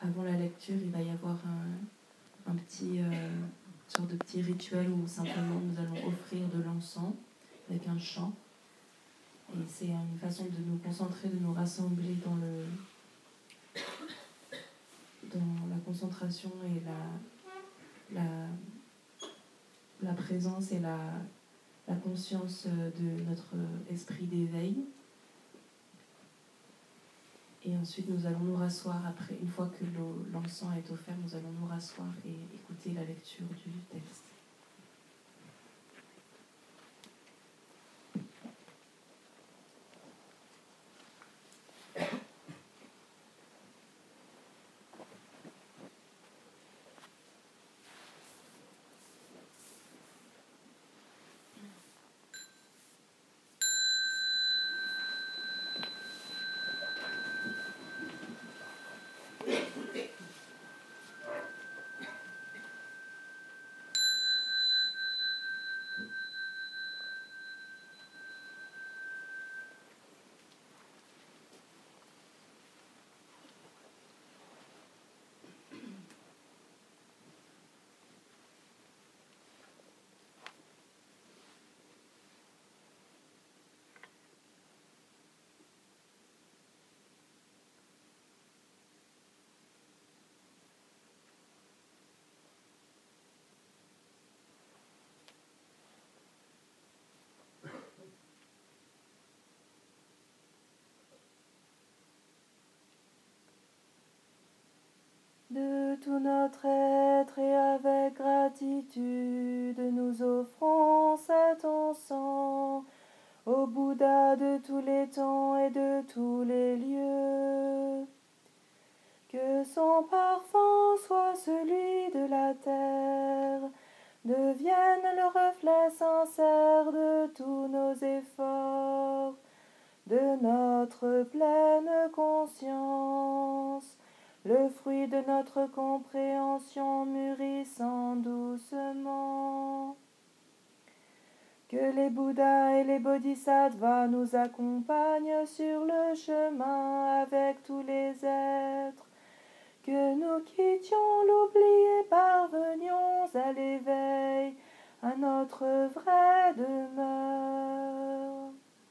avant la lecture, il va y avoir un petit, sorte de petit rituel où simplement nous allons offrir de l'encens avec un chant. Et c'est une façon de nous concentrer, de nous rassembler dans la concentration et la présence et la conscience de notre esprit d'éveil. Et ensuite, nous allons nous rasseoir après. Une fois que l'encens est offert, nous allons nous rasseoir et écouter la lecture du texte. De tout notre être et avec gratitude, nous offrons cet encens au Bouddha de tous les temps et de tous les lieux. Que son parfum soit celui de la terre, devienne le reflet sincère de tous nos efforts, de notre pleine conscience, le fruit de notre compréhension mûrissant doucement. Que les Bouddhas et les Bodhisattvas nous accompagnent sur le chemin avec tous les êtres, que nous quittions l'oubli et parvenions à l'éveil, à notre vraie demeure.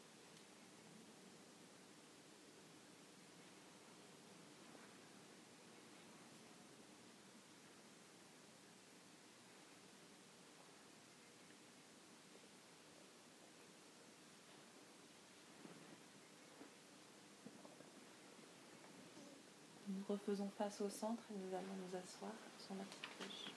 Nous refaisons face au centre et nous allons nous asseoir sur la petite cloche.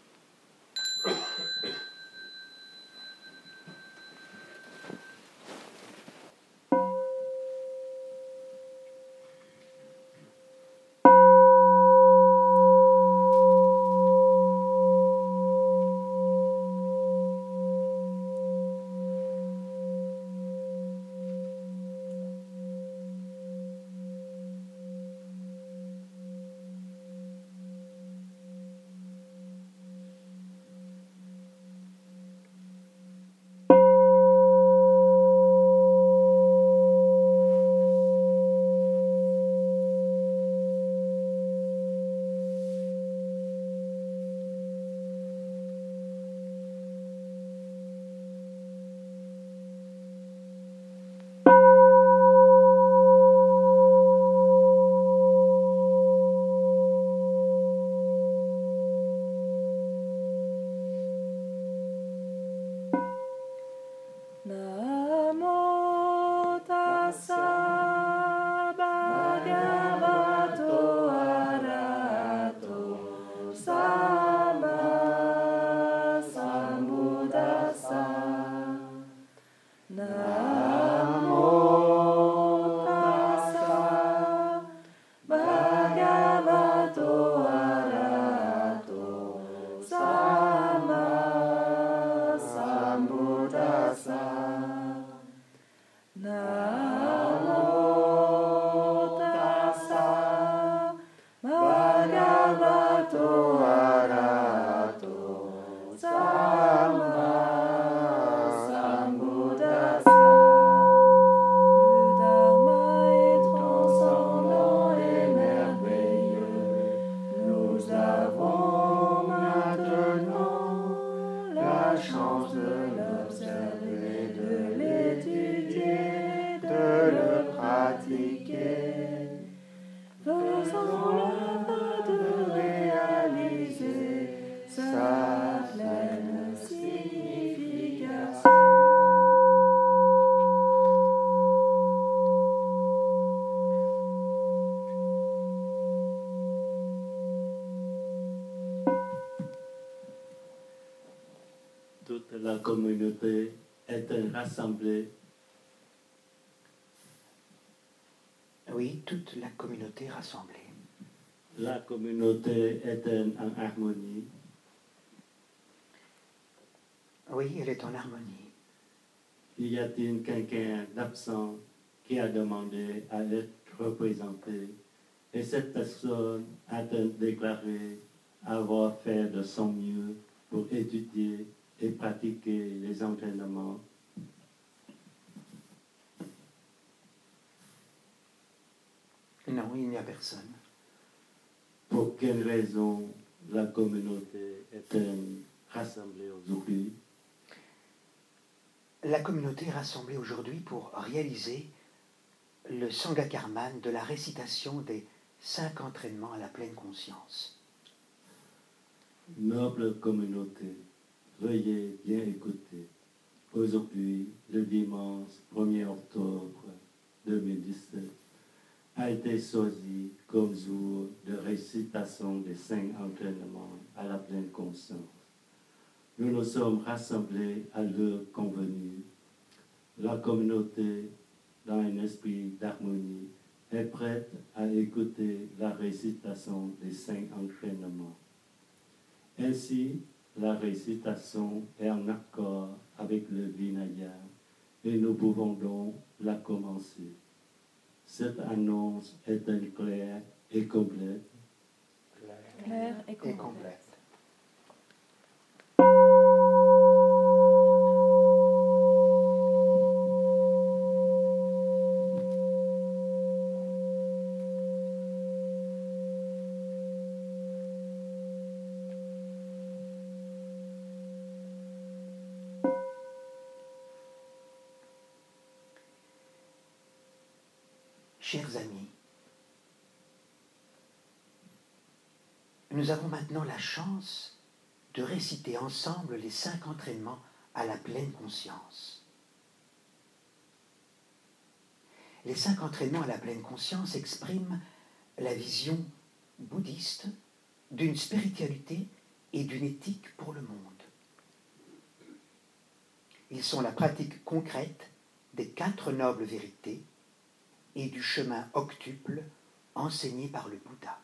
sans la fin de réaliser sa pleine signification. Toute la communauté est rassemblée. Oui, toute la communauté rassemblée. La communauté est en harmonie. Oui, elle est en harmonie. Y a-t-il quelqu'un d'absent qui a demandé à être représenté et cette personne a-t-elle déclaré avoir fait de son mieux pour étudier et pratiquer les entraînements? Non, il n'y a personne. Pour quelle raison la communauté est-elle rassemblée aujourd'hui? La communauté est rassemblée aujourd'hui pour réaliser le Sangakarman de la récitation des 5 entraînements à la pleine conscience. Noble communauté, veuillez bien écouter. Aujourd'hui, le dimanche 1er octobre 2017, a été choisi comme jour de récitation des 5 entraînements à la pleine conscience. Nous nous sommes rassemblés à l'heure convenue. La communauté, dans un esprit d'harmonie, est prête à écouter la récitation des 5 entraînements. Ainsi, la récitation est en accord avec le Vinaya et nous pouvons donc la commencer. Cette annonce est-elle claire et complète? Claire et Et complète. complète. Chers amis, nous avons maintenant la chance de réciter ensemble les 5 entraînements à la pleine conscience. Les 5 entraînements à la pleine conscience expriment la vision bouddhiste d'une spiritualité et d'une éthique pour le monde. Ils sont la pratique concrète des 4 nobles vérités et du chemin octuple enseigné par le Bouddha.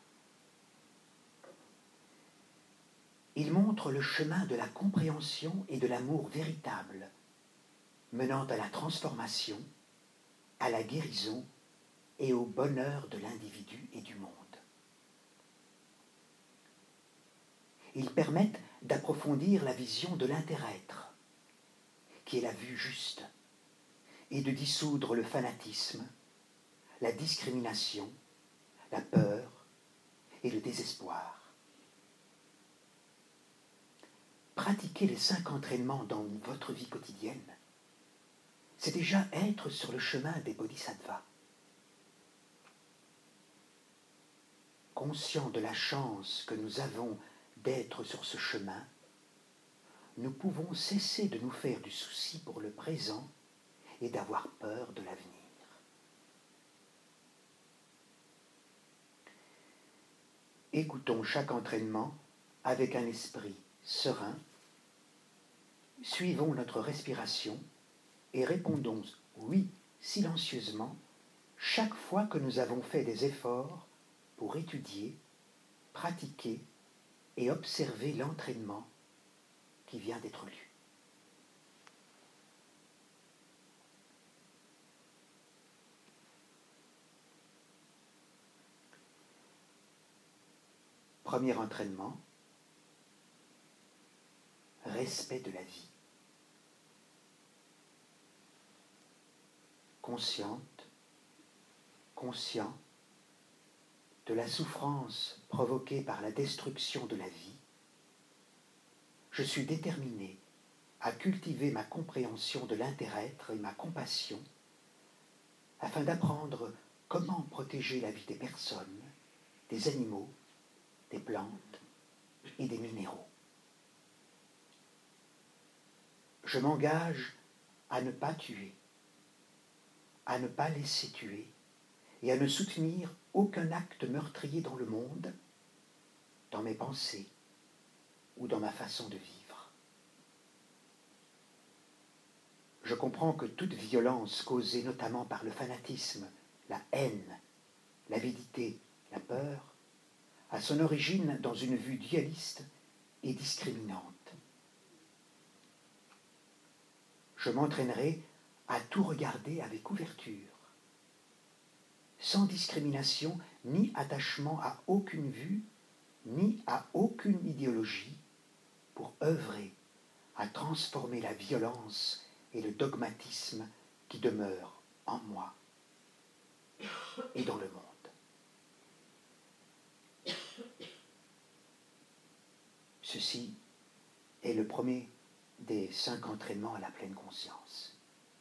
Ils montrent le chemin de la compréhension et de l'amour véritable, menant à la transformation, à la guérison et au bonheur de l'individu et du monde. Ils permettent d'approfondir la vision de l'inter-être, qui est la vue juste, et de dissoudre le fanatisme, la discrimination, la peur et le désespoir. Pratiquer les 5 entraînements dans votre vie quotidienne, c'est déjà être sur le chemin des bodhisattvas. Conscients de la chance que nous avons d'être sur ce chemin, nous pouvons cesser de nous faire du souci pour le présent et d'avoir peur de l'avenir. Écoutons chaque entraînement avec un esprit serein, suivons notre respiration et répondons oui silencieusement chaque fois que nous avons fait des efforts pour étudier, pratiquer et observer l'entraînement qui vient d'être lu. Premier entraînement, respect de la vie. Consciente, conscient de la souffrance provoquée par la destruction de la vie, je suis déterminé à cultiver ma compréhension de l'inter-être et ma compassion afin d'apprendre comment protéger la vie des personnes des animaux, des plantes et des minéraux. Je m'engage à ne pas tuer, à ne pas laisser tuer et à ne soutenir aucun acte meurtrier dans le monde, dans mes pensées ou dans ma façon de vivre. Je comprends que toute violence causée notamment par le fanatisme, la haine, l'avidité, la peur, a son origine dans une vue dualiste et discriminante. Je m'entraînerai à tout regarder avec ouverture, sans discrimination ni attachement à aucune vue, ni à aucune idéologie, pour œuvrer à transformer la violence et le dogmatisme qui demeurent en moi et dans le monde. Ceci est le premier des 5 entraînements à la pleine conscience.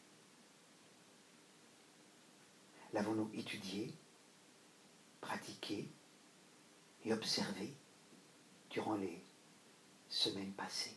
L'avons-nous étudié, pratiqué et observé durant les semaines passées?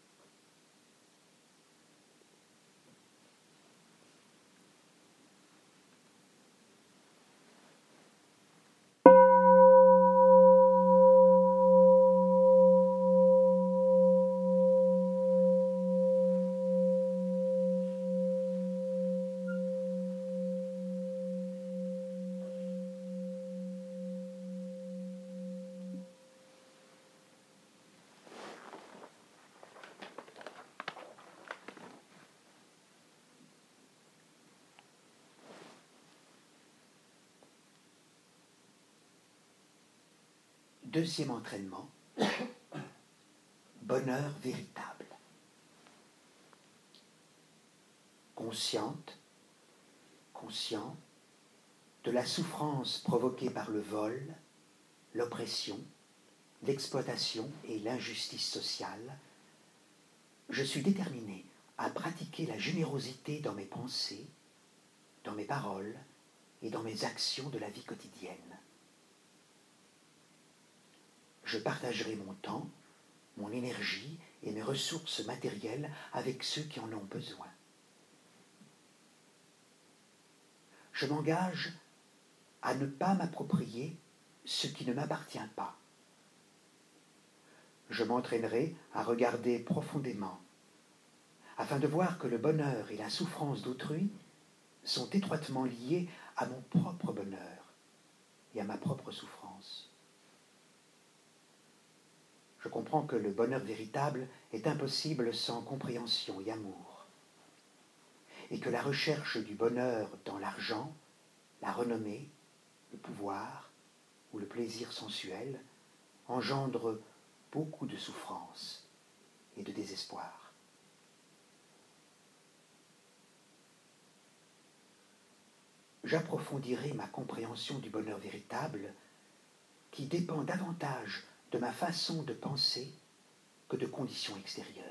Deuxième entraînement, bonheur véritable. Consciente, conscient de la souffrance provoquée par le vol, l'oppression, l'exploitation et l'injustice sociale, je suis déterminé à pratiquer la générosité dans mes pensées, dans mes paroles et dans mes actions de la vie quotidienne. Je partagerai mon temps, mon énergie et mes ressources matérielles avec ceux qui en ont besoin. Je m'engage à ne pas m'approprier ce qui ne m'appartient pas. Je m'entraînerai à regarder profondément, afin de voir que le bonheur et la souffrance d'autrui sont étroitement liés à mon propre bonheur et à ma propre souffrance. Je comprends que le bonheur véritable est impossible sans compréhension et amour, et que la recherche du bonheur dans l'argent, la renommée, le pouvoir ou le plaisir sensuel engendre beaucoup de souffrance et de désespoir. J'approfondirai ma compréhension du bonheur véritable qui dépend davantage de ma façon de penser que de conditions extérieures.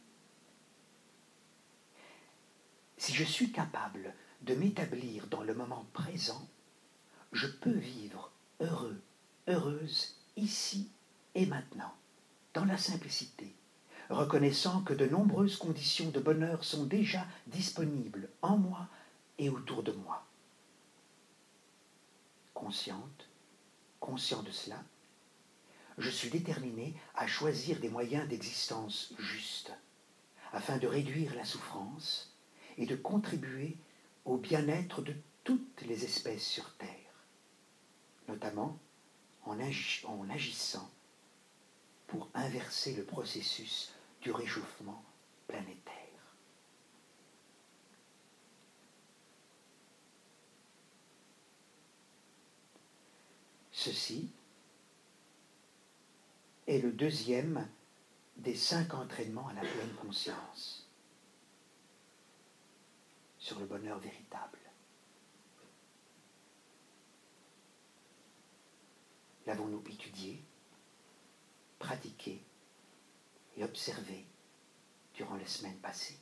Si je suis capable de m'établir dans le moment présent, je peux vivre heureux, heureuse, ici et maintenant, dans la simplicité, reconnaissant que de nombreuses conditions de bonheur sont déjà disponibles en moi et autour de moi. Consciente, conscient de cela, je suis déterminé à choisir des moyens d'existence justes, afin de réduire la souffrance et de contribuer au bien-être de toutes les espèces sur Terre, notamment en agissant pour inverser le processus du réchauffement planétaire. Ceci est le deuxième des 5 entraînements à la pleine conscience sur le bonheur véritable. L'avons-nous étudié, pratiqué et observé durant les semaines passées?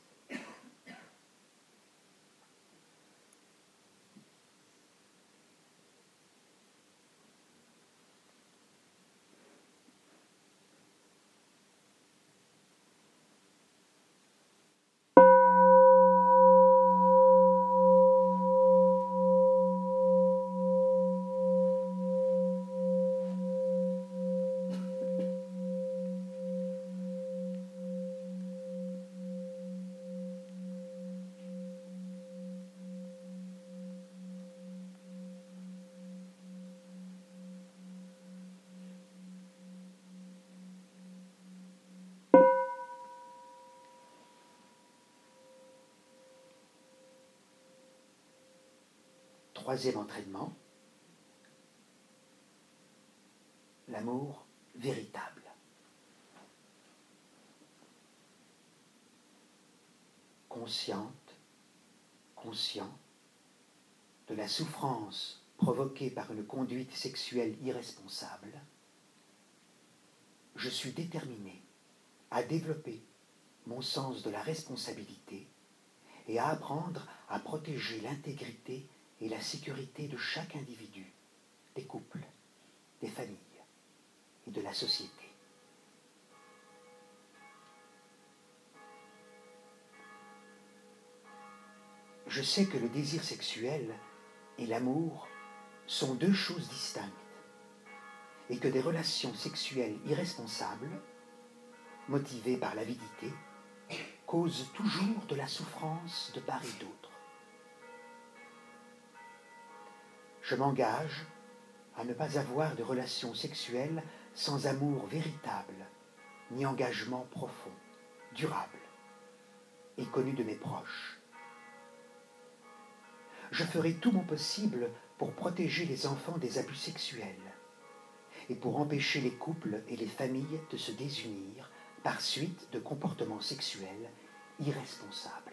troisième entraînement, l'amour véritable. Consciente, conscient de la souffrance provoquée par une conduite sexuelle irresponsable, je suis déterminé à développer mon sens de la responsabilité et à apprendre à protéger l'intégrité et la sécurité de chaque individu, des couples, des familles et de la société. Je sais que le désir sexuel et l'amour sont deux choses distinctes et que des relations sexuelles irresponsables, motivées par l'avidité, causent toujours de la souffrance de part et d'autre. Je m'engage à ne pas avoir de relations sexuelles sans amour véritable, ni engagement profond, durable et connu de mes proches. Je ferai tout mon possible pour protéger les enfants des abus sexuels et pour empêcher les couples et les familles de se désunir par suite de comportements sexuels irresponsables.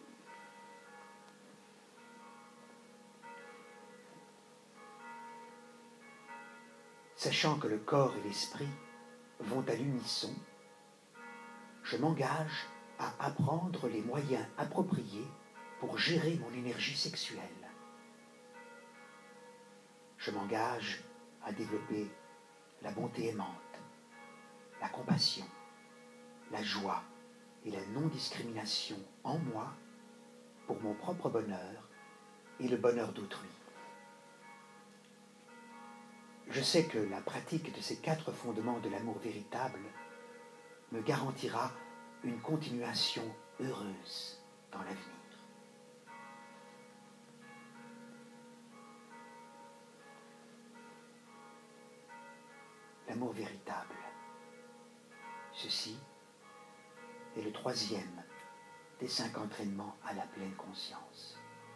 Sachant que le corps et l'esprit vont à l'unisson, je m'engage à apprendre les moyens appropriés pour gérer mon énergie sexuelle. Je m'engage à développer la bonté aimante, la compassion, la joie et la non-discrimination en moi pour mon propre bonheur et le bonheur d'autrui. Je sais que la pratique de ces 4 fondements de l'amour véritable me garantira une continuation heureuse dans l'avenir. L'amour véritable. Ceci est le 3e des 5 entraînements à la pleine conscience.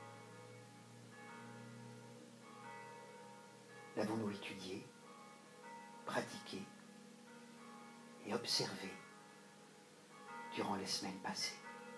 L'avons-nous étudié, pratiqué et observé durant les semaines passées?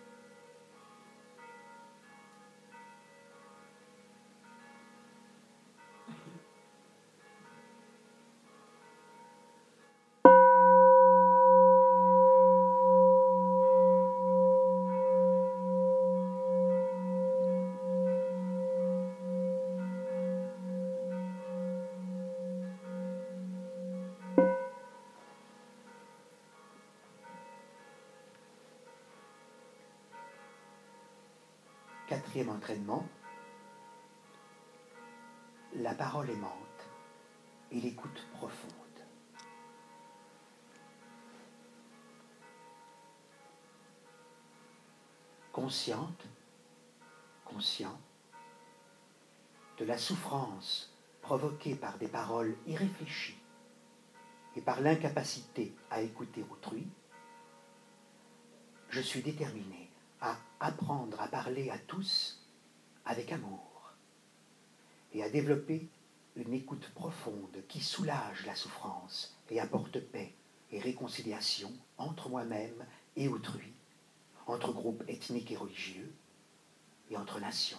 Quatrième entraînement, la parole aimante et l'écoute profonde. Consciente, conscient de la souffrance provoquée par des paroles irréfléchies et par l'incapacité à écouter autrui, je suis déterminé à apprendre à parler à tous avec amour et à développer une écoute profonde qui soulage la souffrance et apporte paix et réconciliation entre moi-même et autrui, entre groupes ethniques et religieux et entre nations.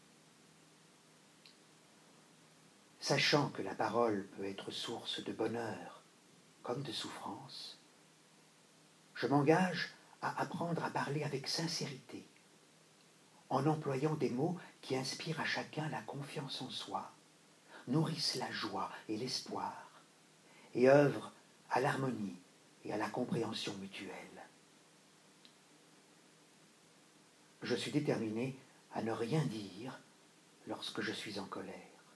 Sachant que la parole peut être source de bonheur comme de souffrance, je m'engage à apprendre à parler avec sincérité, en employant des mots qui inspirent à chacun la confiance en soi, nourrissent la joie et l'espoir, et œuvrent à l'harmonie et à la compréhension mutuelle. Je suis déterminé à ne rien dire lorsque je suis en colère.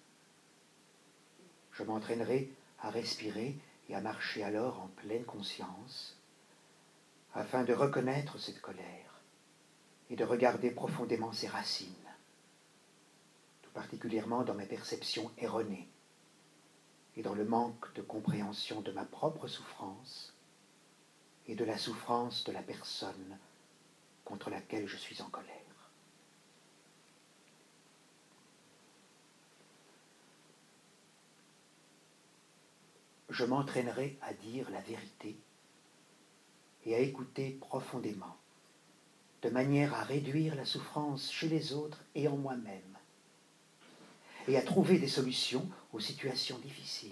Je m'entraînerai à respirer et à marcher alors en pleine conscience, afin de reconnaître cette colère et de regarder profondément ses racines, tout particulièrement dans mes perceptions erronées et dans le manque de compréhension de ma propre souffrance et de la souffrance de la personne contre laquelle je suis en colère. je m'entraînerai à dire la vérité et à écouter profondément, de manière à réduire la souffrance chez les autres et en moi-même, et à trouver des solutions aux situations difficiles.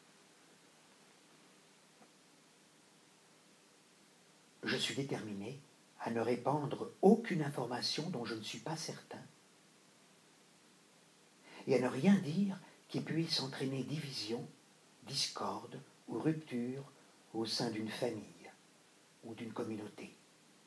Je suis déterminé à ne répandre aucune information dont je ne suis pas certain, et à ne rien dire qui puisse entraîner division, discorde ou rupture au sein d'une famille ou d'une communauté.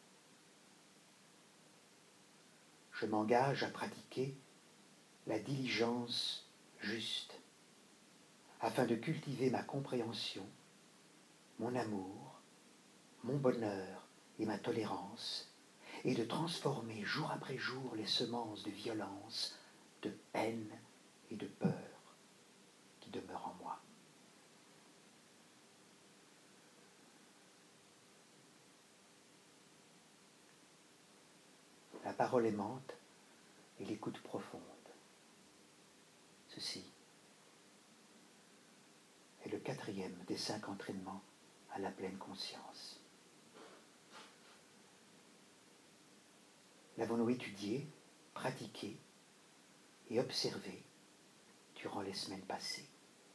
Je m'engage à pratiquer la diligence juste, afin de cultiver ma compréhension, mon amour, mon bonheur et ma tolérance, et de transformer jour après jour les semences de violence, de haine et de peur qui demeurent en moi. La parole aimante et l'écoute profonde. Ceci est le 4e des 5 entraînements à la pleine conscience. L'avons-nous étudié, pratiqué et observé durant les semaines passées?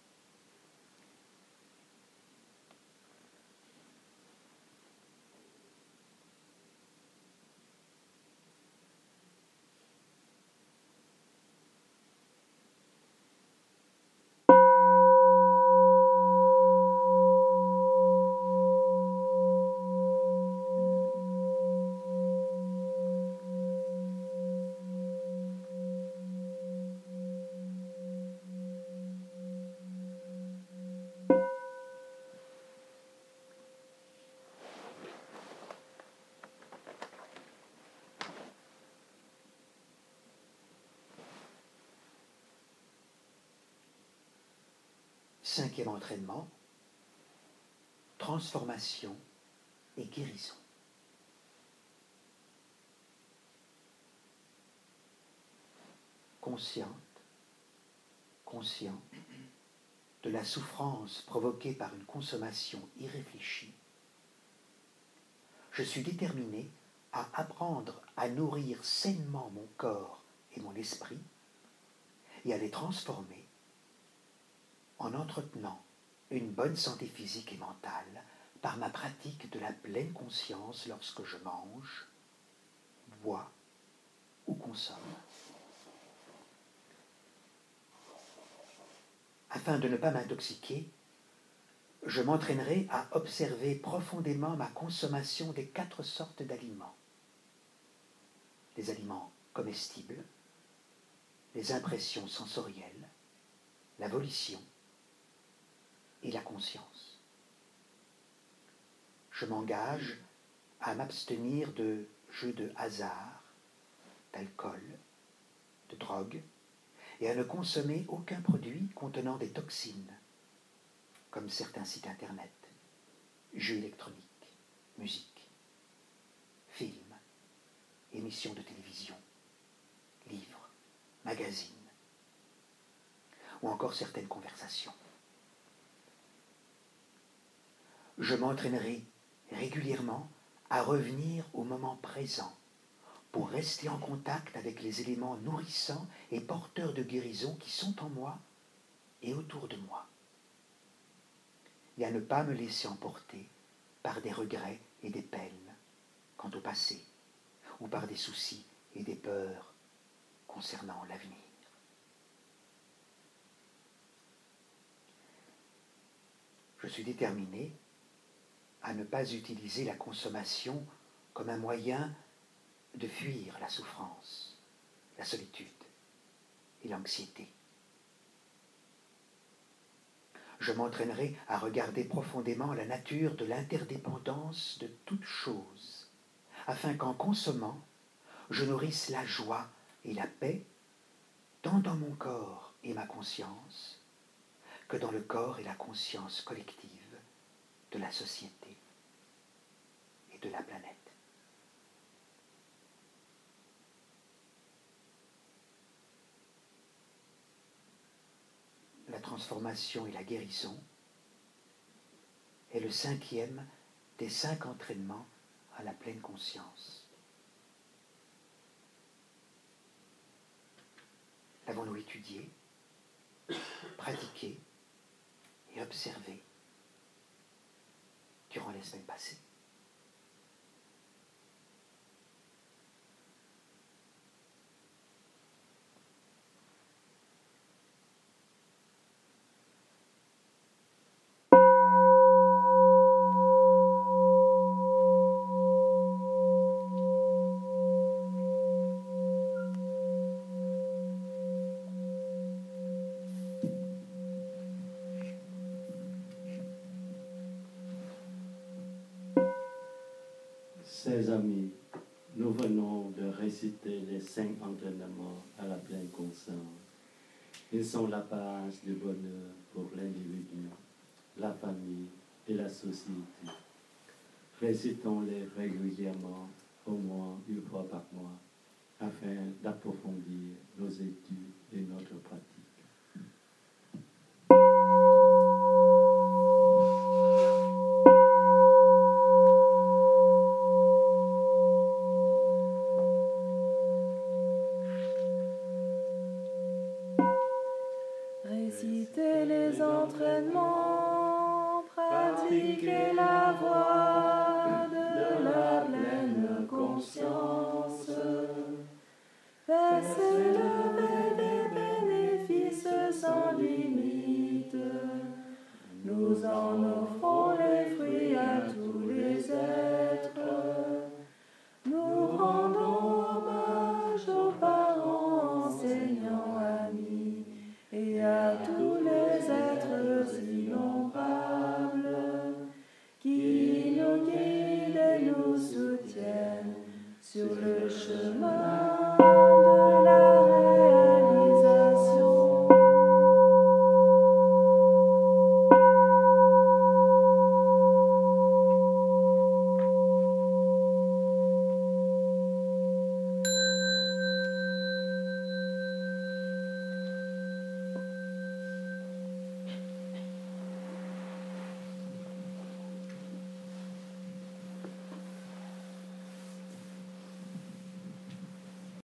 Cinquième entraînement, transformation et guérison. Consciente, conscient de la souffrance provoquée par une consommation irréfléchie, je suis déterminé à apprendre à nourrir sainement mon corps et mon esprit et à les transformer en entretenant une bonne santé physique et mentale par ma pratique de la pleine conscience lorsque je mange, bois ou consomme. Afin de ne pas m'intoxiquer, je m'entraînerai à observer profondément ma consommation des 4 sortes d'aliments. Les aliments comestibles, les impressions sensorielles, la volition et la conscience. Je m'engage à m'abstenir de jeux de hasard, d'alcool, de drogue, et à ne consommer aucun produit contenant des toxines, comme certains sites internet, jeux électroniques, musique, films, émissions de télévision, livres, magazines, ou encore certaines conversations. Je m'entraînerai régulièrement à revenir au moment présent pour rester en contact avec les éléments nourrissants et porteurs de guérison qui sont en moi et autour de moi, et à ne pas me laisser emporter par des regrets et des peines quant au passé, ou par des soucis et des peurs concernant l'avenir. Je suis déterminé à ne pas utiliser la consommation comme un moyen de fuir la souffrance, la solitude et l'anxiété. Je m'entraînerai à regarder profondément la nature de l'interdépendance de toute chose, afin qu'en consommant, je nourrisse la joie et la paix, tant dans mon corps et ma conscience, que dans le corps et la conscience collective de la société et de la planète. La transformation et la guérison est le 5e des 5 entraînements à la pleine conscience. L'avons-nous étudié, pratiqué et observé durant les semaines passées? Chers amis, nous venons de réciter les 5 entraînements à la pleine conscience. Ils sont la base du bonheur pour l'individu, la famille et la société. Récitons-les régulièrement, au moins une fois par mois, afin d'approfondir nos études et notre pratique. Récitez les entraînements, pratiquez la voie de la pleine conscience. Faites s'élever des bénéfices sans limite. Nous en offrons les fruits à tous les êtres. Nous rendons hommage aux parents, enseignants, amis, et à tous les êtres innombrables qui nous guident et nous soutiennent sur le chemin